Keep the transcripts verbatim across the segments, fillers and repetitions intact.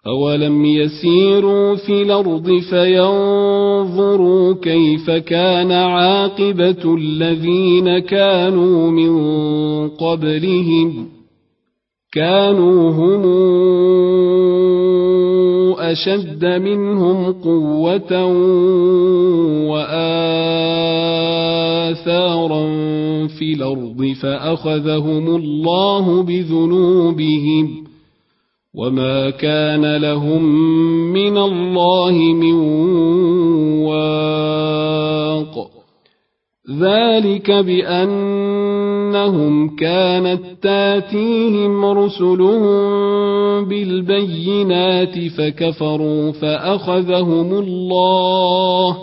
أولم يسيروا في الأرض فينظروا كيف كان عاقبة الذين كانوا من قبلهم كانوا هم أشد منهم قوة وآثارا في الأرض فأخذهم الله بذنوبهم وما كان لهم من الله من واق ذلك بأنهم كانت تاتيهم رسلهم بالبينات فكفروا فأخذهم الله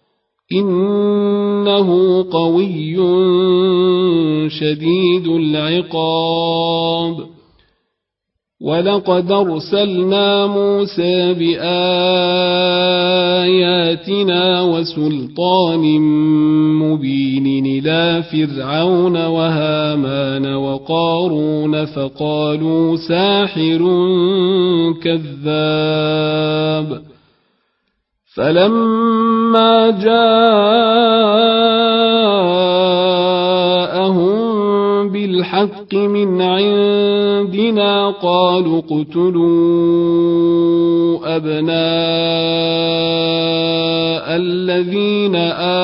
إنه قوي شديد العقاب ولقد أرسلنا موسى بآياتنا وسلطان مبين إلى فرعون وهامان وقارون فقالوا ساحر كذاب فلما جاءهم بالحق من عندنا قالوا اقتلوا أبناء الذين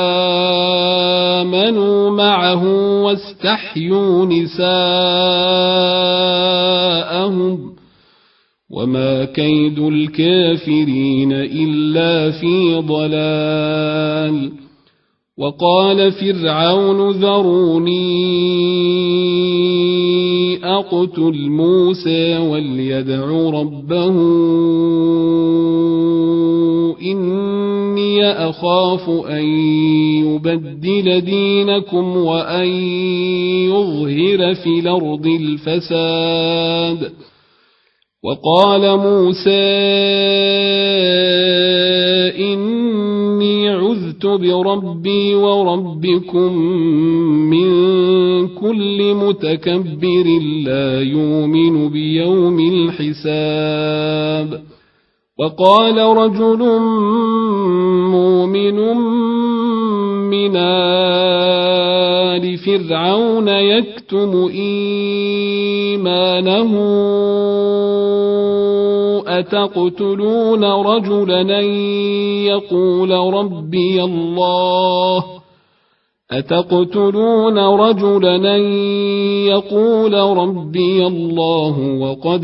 آمنوا معه واستحيوا نساءهم وما كيد الكافرين إلا في ضلال وقال فرعون ذروني أقتل موسى وليدع ربه إني أخاف أن يبدل دينكم وأن يظهر في الأرض الفساد وقال موسى إني عذت بربي وربكم من كل متكبر لا يؤمن بيوم الحساب وقال رجل مؤمن من آل فرعون يكتم إيمانه أتقتلون رجلا يقول ربي الله أتقتلون رجلا يقول ربي الله وقد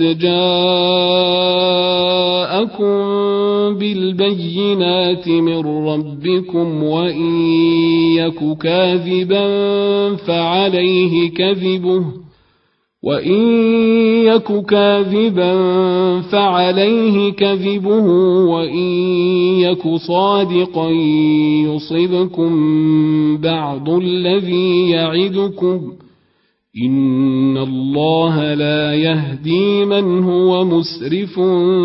جاءكم بالبينات من ربكم وإن يك كاذبا فعليه كذبه وإن يك كاذبا فعليه كذبه وإن يك صادقا يصبكم بعض الذي يعدكم إن الله لا يهدي من هو مسرف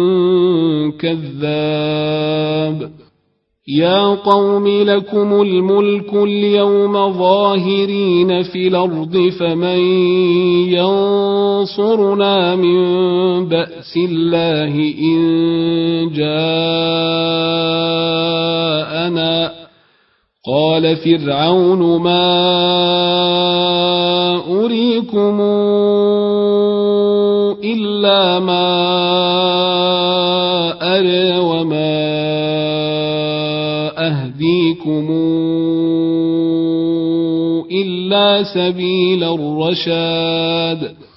كذاب يا قوم لكم الملك اليوم ظاهرين في الأرض فمن ينصرنا من بأس الله إن جاءنا قال فرعون ما أريكم إلا ما أرى وما أهديكم إلا سبيل الرشاد